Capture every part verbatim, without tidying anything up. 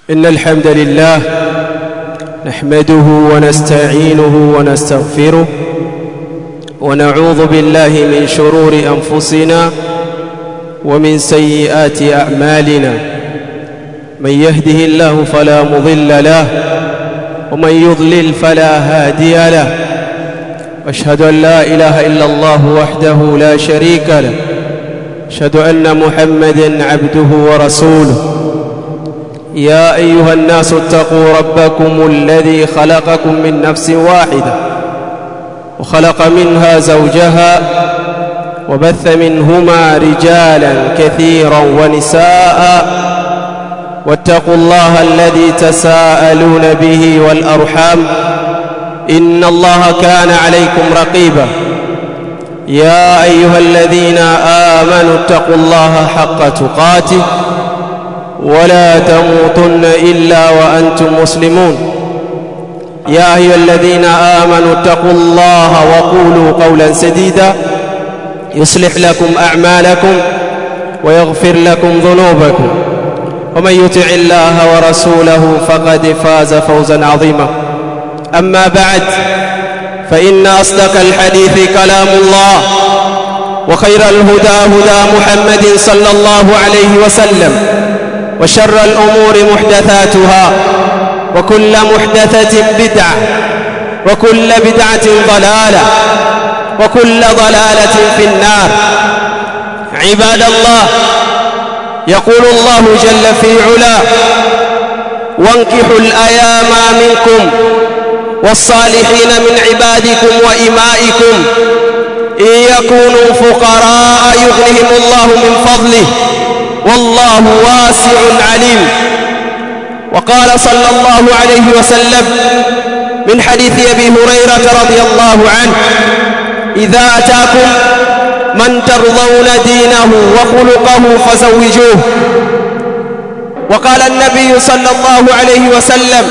إن الحمد لله نحمده ونستعينه ونستغفره ونعوذ بالله من شرور أنفسنا ومن سيئات أعمالنا. من يهده الله فلا مضل له ومن يضلل فلا هادي له. أشهد أن لا إله إلا الله وحده لا شريك له. أشهد أن محمدًا عبده ورسوله. يا أيها الناس اتقوا ربكم الذي خلقكم من نفس واحدة وخلق منها زوجها وبث منهما رجالا كثيرا ونساء واتقوا الله الذي تساءلون به والأرحام إن الله كان عليكم رقيبا. يا أيها الذين آمنوا اتقوا الله حق تقاته ولا تموتن إلا وأنتم مسلمون. يا أيها الذين آمنوا اتقوا الله وقولوا قولا سديدا يصلح لكم أعمالكم ويغفر لكم ذنوبكم ومن يطع الله ورسوله فقد فاز فوزا عظيما. أما بعد، فإن أصدق الحديث كلام الله وخير الهدى هدى محمد صلى الله عليه وسلم وشر الأمور محدثاتها وكل محدثة بدعة وكل بدعة ضلالة وكل ضلالة في النار. عباد الله، يقول الله جل في علاه: وانكحوا الأيام منكم والصالحين من عبادكم وإمائكم إن يكونوا فقراء يغنهم الله من فضله والله واسع عليم. وقال صلى الله عليه وسلم من حديث أبي هريرة رضي الله عنه: إذا أتاكم من ترضون دينه وخلقه فزوجوه. وقال النبي صلى الله عليه وسلم: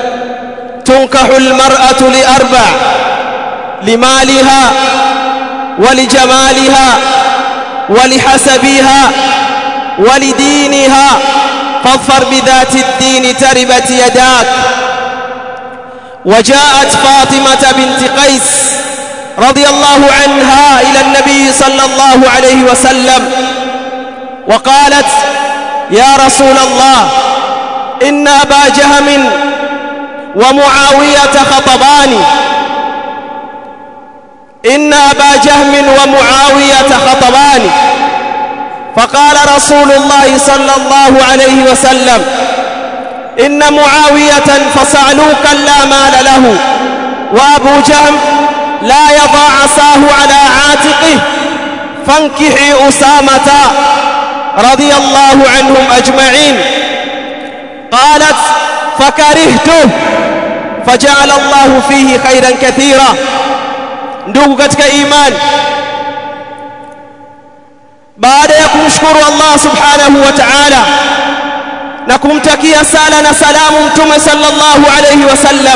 تنكح المرأة لأربع: لمالها ولجمالها ولحسبها ولدينها فاظفر بذات الدين تربت يداك. وجاءت فاطمة بنت قيس رضي الله عنها إلى النبي صلى الله عليه وسلم وقالت: يا رسول الله، إن أبا جهم ومعاوية خطباني إن أبا جهم ومعاوية خطباني. فقال رسول الله صلى الله عليه وسلم: إن معاوية فصعلوكا لا مال له، وأبو جهم لا يضع عصاه على عاتقه، فانكحي أسامة رضي الله عنهم أجمعين. قالت: فكرهته، فجعل الله فيه خيرا كثيرا. Ndugu katika imani, baada ya kumshukuru Allah subhanahu wa ta'ala na kumtakia sala na salamu mtume sallallahu alayhi wasallam,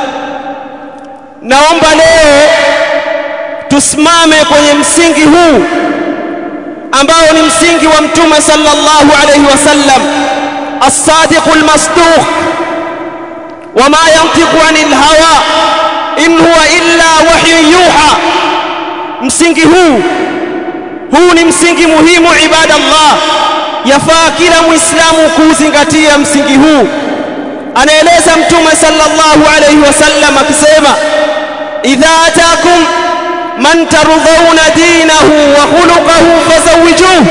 naomba leo tusimame kwenye msingi huu ambao ni msingi wa mtume sallallahu alayhi wasallam, as-sadiqul masduq, wama yantiqu anil hawa in huwa illa wahyun yuha. Msingi huu huu ni msingi muhimu ibadallah, yafaa kila muislamu kuzingatia msingi huu. Anaeleza mtume sallallahu alayhi wasallam akisema: idha ataakum man tardhauna dinahu wa khuluquhu fazawijuhu,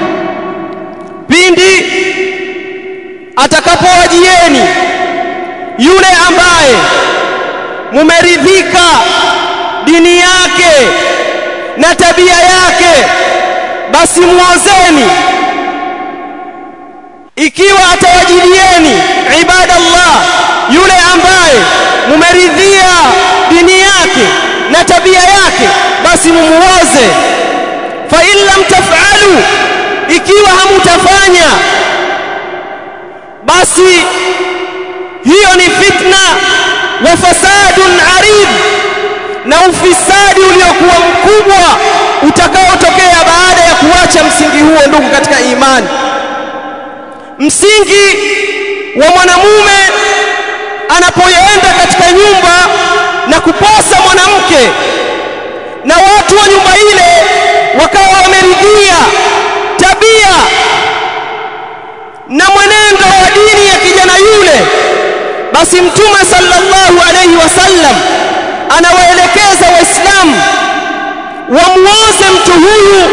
pindi atakapowajieni yule ambaye mumeridhika dini yake na tabia yake, basi muozeni. Ikiwa atawajilieni ibadallah yule ambaye mumeridhia dini yake na tabia yake, basi mumuoze. Fa in lam taf'alu, ikiwa hamutafanya, basi hiyo ni fitna wa fasadun arid, na ufisadi uliokuwa mkubwa utakaotokea baada ya ya kuacha msingi huo, ndugu katika imani. Msingi wa mwanamume anapoenda katika nyumba na kuposa mwanamke na watu wa nyumba ile wakawa wameridhia tabia na mwenendo wa dini ya kijana yule, basi Mtume sallallahu alayhi wasallam anawaelekeza Waislamu wamuoze mtu huyu.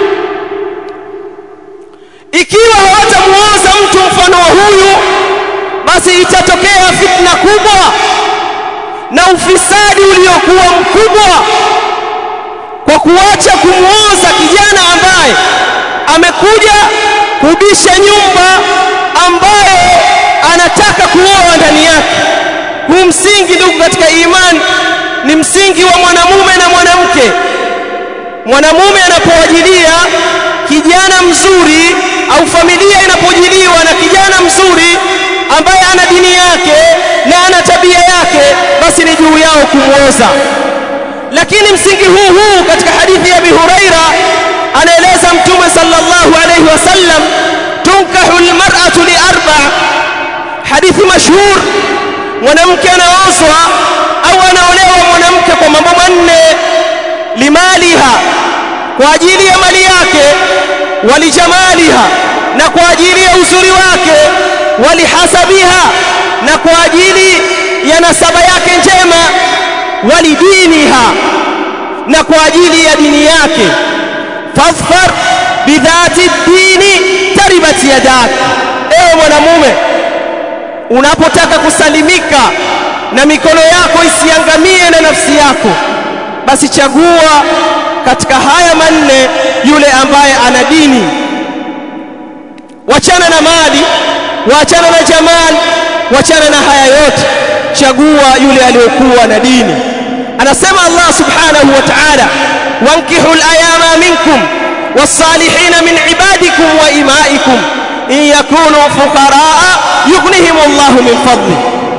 Ikiwa hawatamuoza mtu mfano wa huyu, basi itatokea fitna kubwa na ufisadi uliokuwa mkubwa kwa kuacha kumuoza kijana ambaye amekuja kubisha nyumba ambayo anataka kuoa ndani yake. Huu msingi, ndugu katika imani, ni msingi wa mwanamume na mwanamke. Mwanamume anapowajilia kijana mzuri au familia inapojiliwa na kijana mzuri ambaye ana dini yake na ana tabia yake, basi ni juu yao kumuoza. Lakini msingi huu huu katika hadithi ya Abi Huraira anaeleza Mtume sallallahu alayhi wasallam, tunkahu almar'atu li arba', hadithi mashhur. Mwanamke anaozwa au anaolewa mwanamke kwa mambo manne: limaliha, kwa ajili ya mali yake; walijamaliha, na kwa ajili ya uzuri wake; walihasabiha, na kwa ajili ya nasaba yake njema; walidiniha, na kwa ajili ya dini yake. Fadhfar bidhati dini taribat yadak. Ewe mwanamume, unapotaka kusalimika na mikono yako isiangamie na nafsi yako, basi chagua katika haya manne yule ambaye ana dini. Wachana na mali, wachana na jamal, wachana na haya yote, chagua yule aliyokuwa na dini. Anasema Allah subhanahu wa ta'ala, wankihul ayama minkum was-salihina min ibadikum wa imaikum in yakunu fuqaraa yughnihim Allahu min fadli.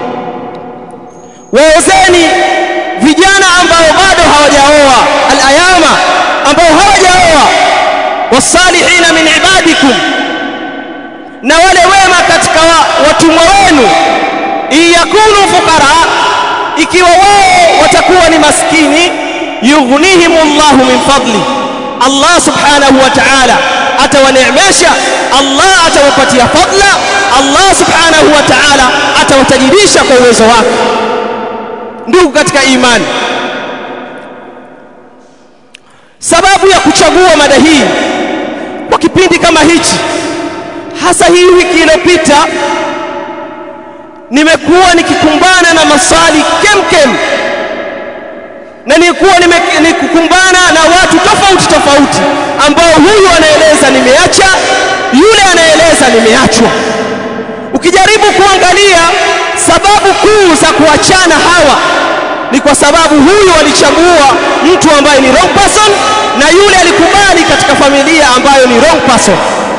Waozeni vijana ambao bado hawajaoa, al-ayama, ambao hawajaoa, was-salihina min ibadikum, na wale wema katika watumwa wenu. In yakunu fuqaraa, ikiwa wao watakuwa ni maskini, yughnihim Allahu min fadli, Allah subhanahu wa ta'ala atawaneemesha, Allah atawapatia fadla, Allah subhanahu wa ta'ala atawatajirisha kwa uwezo wake. Ndugu katika imani, sababu ya kuchagua mada hii kwa kipindi kama hichi, hasa hii wiki iliyopita, nimekuwa nikikumbana na maswali kemkem, na nilikuwa nikikumbana na watu tofauti tofauti ambao huyu anaeleza nimeacha, yule anaeleza nimeachwa. Ukijaribu kuangalia sababu kuu za kuachana hawa, ni kwa sababu huyu alichagua mtu ambaye ni wrong person, na yule alikubali katika familia ambayo ni wrong person.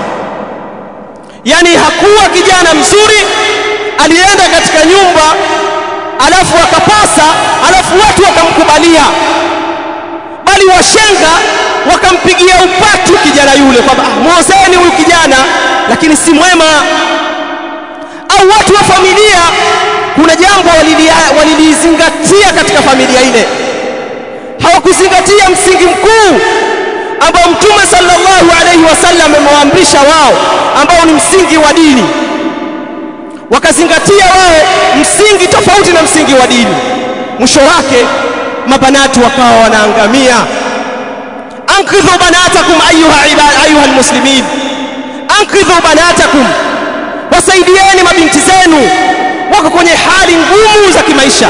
Yani hakuwa kijana mzuri, alienda katika nyumba alafu akapasa, alafu watu wakamkubalia, bali washenga wakampigia upatu kijana yule kwamba muozeni huyu kijana, lakini si mwema. Au watu wa familia, kuna jambo walilizingatia katika familia ile, hawakuzingatia msingi mkuu ambao Mtume sallallahu alayhi wasallam amewaamrisha wao, ambao ni msingi wa dini. Wakazingatia wao msingi tofauti na msingi wa dini. Mwisho wake mabanati wakawa wanaangamia. Ankidhu banatakum ayuha ibad ayuha almuslimin, ankidhu banatakum, wasaidieni mabinti zenu, wako kwenye hali ngumu za kimaisha.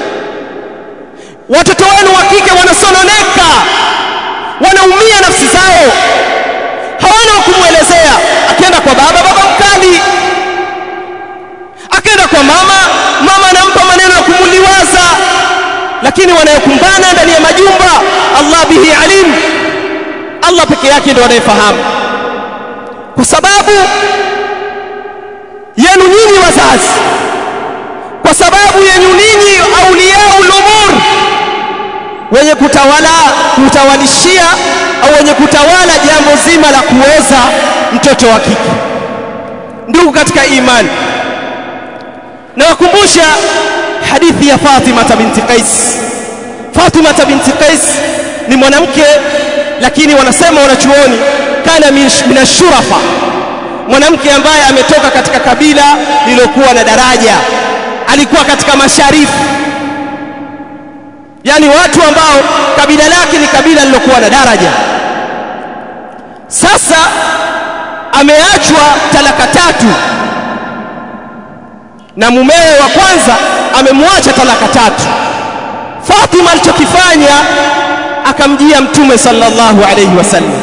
Watoto wenu wa kike wanasononeka, wanaumia nafsi zao, hawana kumuelezea. Akienda kwa baba, baba mkali; akienda kwa mama, mama anampa maneno ya kumuliwaza. Lakini wanayokumbana ndani ya majumba, Allah bihi alim, Allah peke yake ndiye anayefahamu. Kwa sababu yenu nyinyi wazazi, kwa sababu yenu nyinyi auliyaul umur, wenye kutawala, kutawalishia au wenye kutawala jambo zima la kuoza mtoto wa kike. Ndugu katika imani, na wakumbusha hadithi ya Fatima binti Qais. Fatima binti Qais ni mwanamke, lakini wanasema wanachuoni kana min ashurafa, mwanamke ambaye ametoka katika kabila lililokuwa na daraja, alikuwa katika masharifu, yani watu ambao kabila lake ni kabila lilokuwa na daraja. Sasa ameachwa talaka tatu na mumewe wa kwanza amemwacha talaka tatu. Fatima alichokifanya akamjia Mtume sallallahu alayhi wasallam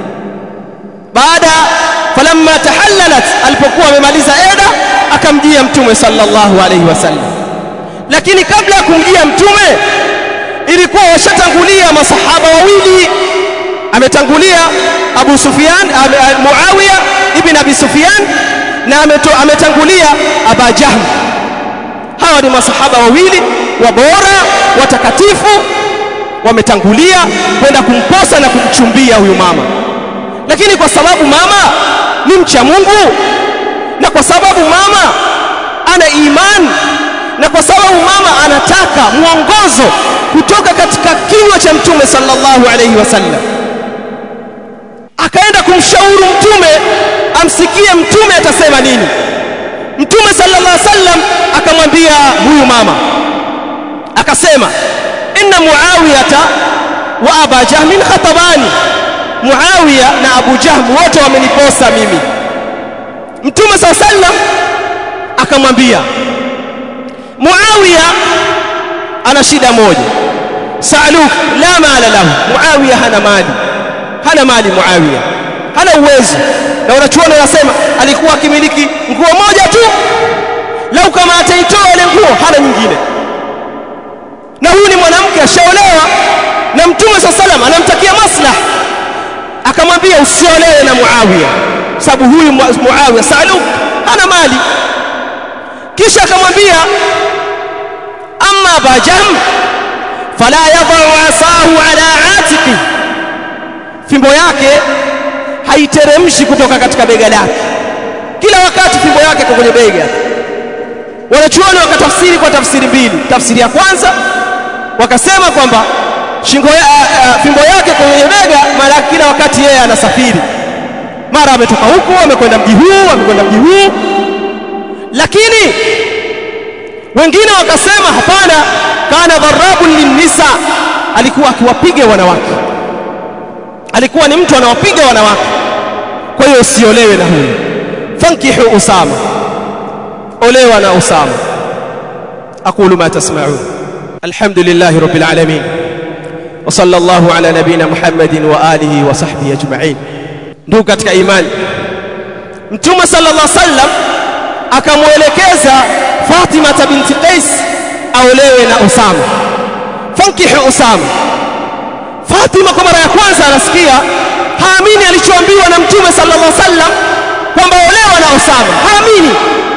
baada falamma tahallalat, alipokuwa amemaliza eda akamjia Mtume sallallahu alayhi wasallam. Lakini kabla ya kumjia Mtume ilikuwa washatangulia masahaba wawili. Ametangulia Abu Sufyan, Muawiya ibn Abi Sufyan, na ametangulia Aba Jahl. Hawa ni masahaba wawili wabora watakatifu, wametangulia kwenda kumposa na kumchumbia huyu mama. Lakini kwa sababu mama ni mcha Mungu, na kwa sababu mama ana imani, na kwa sababu mama anataka mwongozo kutoka katika kinywa cha Mtume sallallahu alayhi wasallam, akaenda kumshauri Mtume amsikie Mtume atasema nini. Mtume sallallahu alayhi wasallam akamwambia huyu mama, akasema inna Muawiyata wa Aba Jahl khatabani, Muawiya na Abu Jahl wote wameniposa mimi. Mtume sallallahu alayhi wasallam akamwambia Muawiya ana shida moja, Saluk la mala lahu, Muawiya hana mali, hana mali Muawiya, hana uwezo. Na wanachuoni wanasema alikuwa akimiliki nguo moja tu, lau kama ataitoa ile nguo hana nyingine. Na huyu ni mwanamke ashaolewa na Mtume sallallahu alayhi wasallam, anamtakia maslaha, akamwambia usiolewe na Muawiya sababu huyu Muawiya Saluk hana mali. Kisha akamwambia amma Aba Jahl fala yadau asahu ala atiqi, fimbo yake haiteremshi kutoka katika bega lake, kila wakati fimbo yake iko kwenye bega. Wanachuoni wakatafsiri kwa tafsiri mbili. Tafsiri ya kwanza wakasema kwamba shingo ya, uh, fimbo yake kwenye bega, maana kila wakati yeye anasafiri, mara ametoka huku amekwenda mji huu amekwenda mji huu. Lakini wengine wakasema hapana, kana dharabun linnisa, alikuwa akiwapiga wanawake, alikuwa ni mtu anawapiga wanawake. Kwa hiyo usiolewe na huyo. Fankihu Usama, olewa na Usama. aqulu ma tasma'un. Alhamdulillahi rabbil alamin, wa sallallahu ala nabina Muhammadin wa alihi wa sahbihi ajma'in. Ndugu katika imani, Mtume sallallahu alaihi wasallam akamuelekeza Fatima binti Qais aolewe na Usama. Fankihu Usama. Fatima kwa mara ya kwanza anasikia, haamini alichoambiwa na Mtume sallallahu alaihi wasallam kwamba olewa na Usama, haamini.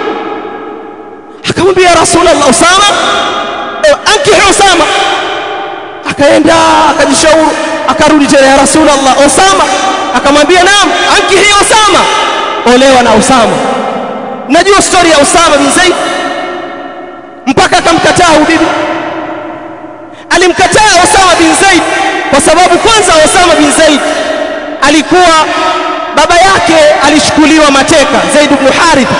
Akamwambia Rasulullah, Usama, ankihu Usama. Akaenda akajishauri, akarudi tena, ya Rasulullah, Usama. Akamwambia naam, ankihi Usama, olewa na Usama. Najua story ya Usama bin Zaid, mpaka akamkataa huyu bibi. Alimkataa Usama bin Zaid kwa sababu kwanza Usama bin Zaid alikuwa baba yake alishukuliwa mateka, Zaid ibn Haritha,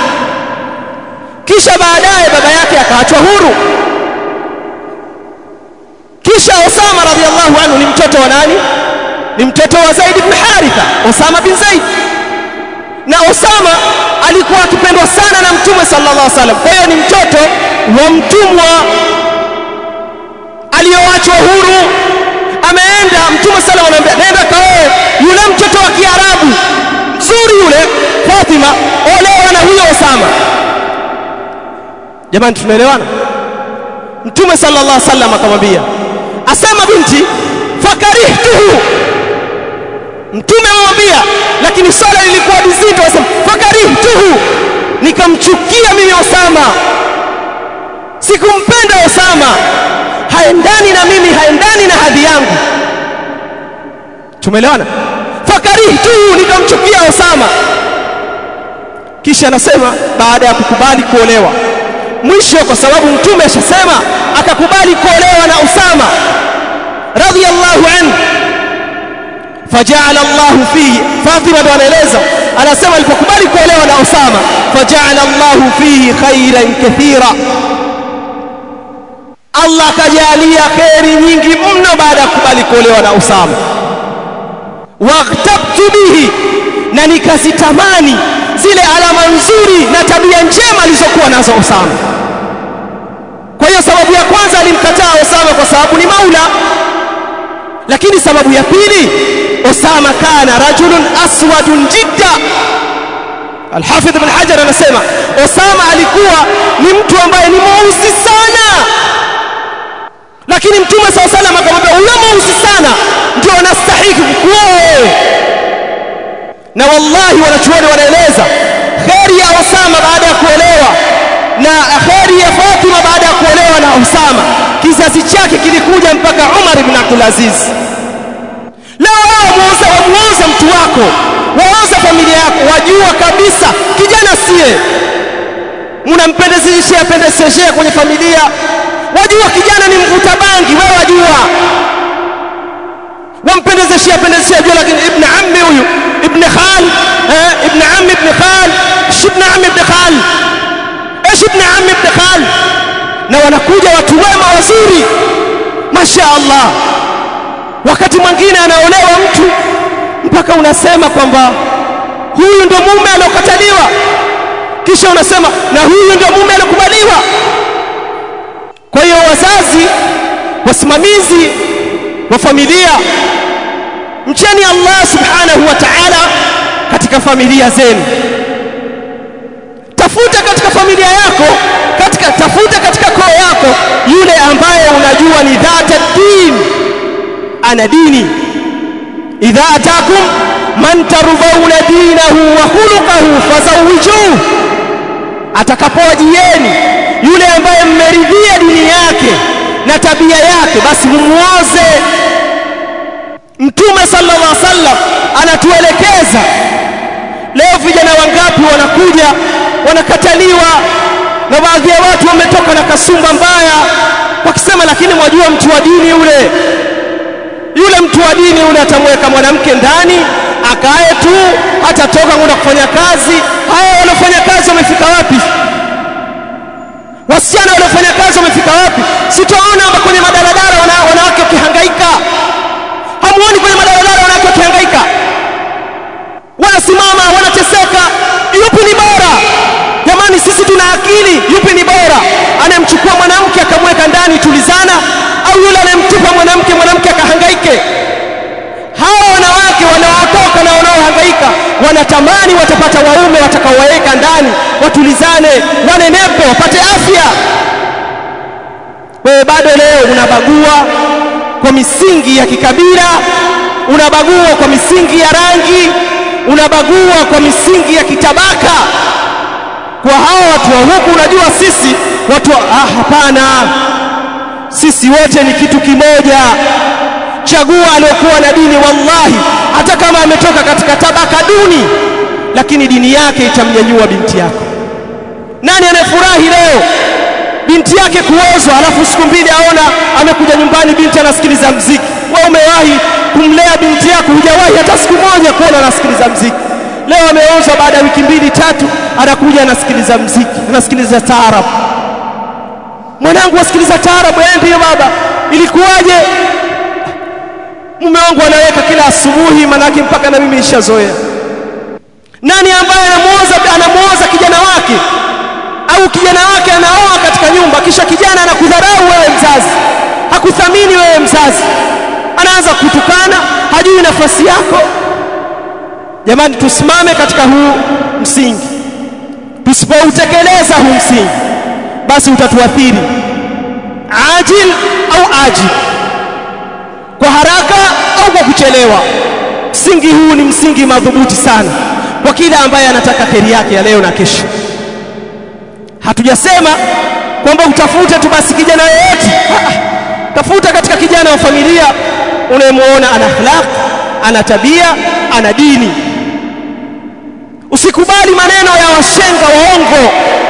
kisha baadaye baba yake akaachwa huru. Kisha Usama radhiallahu anhu ni mtoto wa nani? Ni mtoto wa Zaid ibn Haritha, Usama bin Zaid. Na Usama alikuwa akipendwa sana na Mtume sallallahu alaihi wasallam, kwa hiyo ni mtoto wa mtumwa aliyoachwa huru. Ameenda Mtume sallallahu alaihi wasallam, nenda kaoe yule mtoto wa Kiarabu mzuri yule, Fatima, olewa na huyo Usama. Jamani, tumeelewana? Mtume sallallahu alaihi wasallam akamwambia, asema binti fakarihtuhu. Mtume amwambia, lakini swala lilikuwa zito, asema fakarihtuhu, nikamchukia mimi Usama, sikumpenda Usama, haendani na mimi, haendani na hadhi yangu. Tumeelewana? Fakarihtuhu, nikamchukia Usama. Kisha anasema baada ya kukubali kuolewa, mwisho kwa sababu mtume ashasema akakubali kuolewa na Usama radhiyallahu anhu. Faja'ala Allahu fihi, Fatima ndo anaeleza, anasema alipokubali kuolewa na Usama, faja'ala Allahu fihi khairan kathira, Allah akajalia khairi nyingi mno baada ya kukubali kuolewa na Usama. Waqtabtu bihi, na nikazitamani zile alama nzuri na tabia njema alizokuwa nazo Usama. Kwa hiyo sababu ya kwanza alimkataa Usama kwa sababu ni maula, lakini sababu ya pili, Usama kana rajulun aswadun jidda. Al-Hafidh Ibn Hajar anasema Usama alikuwa ni mtu ambaye ni mweusi sana, lakini Mtume sallallahu alaihi wasallam akamwambia huyo mweusi sana ndio anastahili kuoa. Na wallahi wanachuoni wanaeleza kheri ya Usama baada ya kuolewa na kheri ya Fatima baada ya kuolewa na Usama, kizazi chake kilikuja mpaka Umar ibn Abdul Aziz. Leo wao muuza wamuuza mtu wako, wauza familia yako, wajua kabisa kijana sie mnampendezeshia pendezeshia kwenye familia, wajua kijana ni mvuta bangi, wewe wajua wampendezeshia pendezeshia jua, lakini ibn ammi huyu ibn khal eh ibn ammi ibn khal ibn ammi ibn khal ايش ابن عم ابن خال, na wanakuja watu wema wazuri masha Allah. Wakati mwingine anaolewa mtu mpaka unasema kwamba huyu ndio mume aliyokataliwa, kisha unasema na huyu ndio mume aliyokubaliwa. Kwa hiyo wazazi, wasimamizi wa familia, mcheni Allah subhanahu wa ta'ala katika familia zenu. Tafuta katika familia yako, katika tafuta katika koo yako yule ambaye unajua ni dhata din, ana dini. Idha atakum man tarudhauna dinahu wa khuluquhu fazawijuhu, atakapowajieni yule ambaye mmeridhia dini yake na tabia yake, basi mumuoze. Mtume sallallahu alaihi wasallam anatuelekeza. Leo vijana wangapi wanakuja wanakataliwa na baadhi ya watu wametoka na kasumba mbaya wakisema, lakini mwajua mtu wa dini yule yule mtu wa dini yule atamweka mwanamke ndani akae tu, hatatoka kwenda kufanya kazi. Hao waliofanya kazi wamefika wapi? Wasichana waliofanya kazi wamefika wapi? Sitaona kwenye madaladala wanawake wakihangaika. Hamuoni kwenye madaladala wanawake wakihangaika, wanasimama wanateseka? Yupi ni bora? Jamani, sisi tuna akili. Yupi ni bora, anayemchukua mwanamke akamweka ndani tulizana, au yule anayemtupa mwanamke mwanamke akahangaike? Hawa wanawake wanaotoka na wanaohangaika wanatamani watapata waume watakaowaweka ndani, watulizane, wanenepe, wapate afya. Wewe bado leo unabagua kwa misingi ya kikabila, unabagua kwa misingi ya rangi, unabagua kwa misingi ya kitabaka. Kwa hao watu wa huku unajua sisi watu ah, hapana, sisi wote ni kitu kimoja. Chagua aliyokuwa na dini, wallahi hata kama ametoka katika tabaka duni, lakini dini yake itamnyanyua binti yako. Nani anayefurahi leo binti yake kuozwa, alafu siku mbili aona amekuja nyumbani binti anasikiliza muziki? Wewe umewahi kumlea binti yako? Hujawahi hata siku moja kuona anasikiliza muziki. Leo ameozwa, baada ya wiki mbili tatu anakuja anasikiliza muziki, anasikiliza taarab. Mwanangu asikiliza taarab? Eh, ndio baba. Ilikuwaje? Mume wangu anaweka kila asubuhi, manake mpaka na mimi nishazoea. Nani ambaye anamuoza anamuoza kijana wake, au kijana wake anaoa katika nyumba, kisha kijana anakudharau wewe mzazi, hakuthamini wewe mzazi, anaanza kutukana, hajui nafasi yako? Jamani, tusimame katika huu msingi. Tusipoutekeleza huu msingi, basi utatuathiri ajil au ajil, kwa haraka au kwa kuchelewa. Msingi huu ni msingi madhubuti sana kwa kila ambaye anataka kheri yake ya leo na kesho. Hatujasema kwamba utafute tu basi kijana yoyote. Tafuta katika kijana wa familia unayemuona ana akhlaq, ana tabia, ana dini. Usikubali maneno ya washenga waongo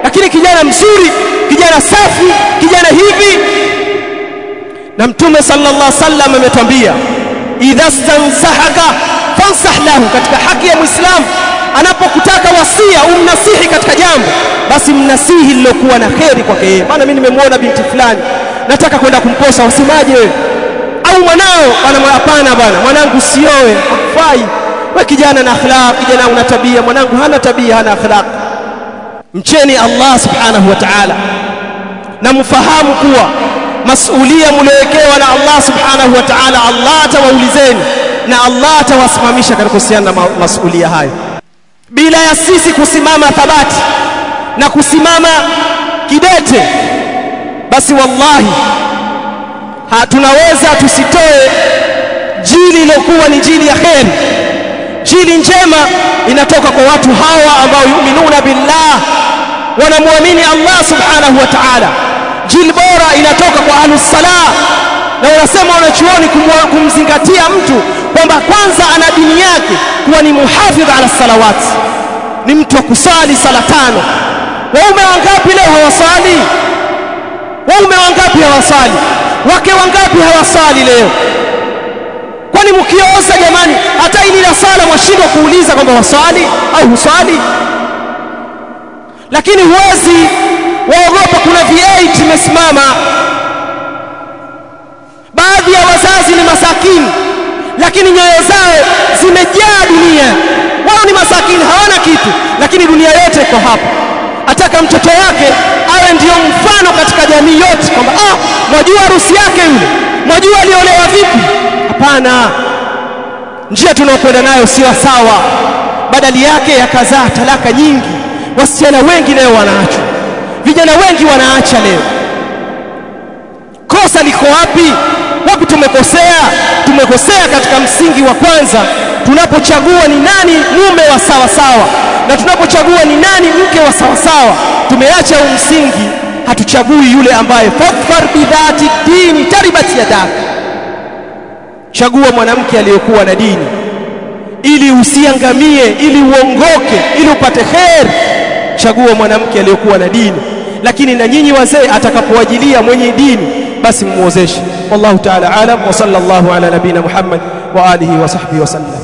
lakini kijana mzuri, kijana safi, kijana hivi. Na Mtume sallallahu alaihi wasallam ametuambia idha stansahaka fansah lahu, katika haki ya Muislamu anapokutaka wasia umnasihi katika jambo, basi mnasihi lilokuwa na kheri kwake yeye. Bana, mimi nimemwona binti fulani nataka kwenda kumposa, wasemaje wewe? Au mwanao bana, hapana bana, mwanangu sioe, hakufai. Wewe kijana na akhlaq, kijana una tabia, mwanangu hana tabia, hana akhlaq. Mcheni Allah subhanahu wa ta'ala na mfahamu kuwa masulia mliowekewa na Allah subhanahu wa ta'ala, Allah atawaulizeni na Allah atawasimamisha katika kuhusiana na masulia hayo. Bila ya sisi kusimama thabati na kusimama kidete, basi wallahi hatunaweza tusitoe jili lilokuwa ni jili ya kheri. Jili njema inatoka kwa watu hawa ambao yuminuna billah, wanamwamini Allah subhanahu wa ta'ala. Jili bora inatoka kwa ahlus salah, na wanasema wanachuoni kumzingatia mtu kwamba kwanza ana dini yake kuwa ni muhafidh ala salawat, ni mtu wa kusali sala tano. Waume wangapi leo hawasali? Waume wangapi hawasali? Wake wangapi hawasali leo? Kwani mkioza jamani, hata ili la sala mwashindwa kuuliza kwamba wasali au husali? Lakini huwezi waogopa, kuna V eight imesimama. Baadhi ya wazazi ni masakini, lakini nyoyo zao zimejaa dunia. Wao ni masakini, hawana kitu, lakini dunia yote iko hapa. Ataka mtoto wake awe ndio mfano katika jamii yote, kwamba ah, mwajua harusi yake yule, mwajua aliolewa vipi? Hapana, njia tunayokwenda nayo sio sawa. Badali yake yakazaa talaka nyingi. Wasichana wengi leo wanaachwa, vijana wengi wanaacha leo. Kosa liko wapi? Wapi tumekosea? Tumekosea katika msingi wa kwanza, tunapochagua ni nani mume wa sawa sawa na tunapochagua ni nani mke wa sawa sawa. Tumeacha msingi, hatuchagui yule ambaye fadhfar bidhati dini taribat yadak. Chagua mwanamke aliyokuwa na dini ili usiangamie, ili uongoke, ili upate khair. Chagua mwanamke aliyokuwa na dini. Lakini na nyinyi wazee, atakapowajilia mwenye dini, basi mmuozeshe. Wallahu ta'ala alam, wa sallallahu ala nabina Muhammad wa alihi wa sahbihi wa sallam.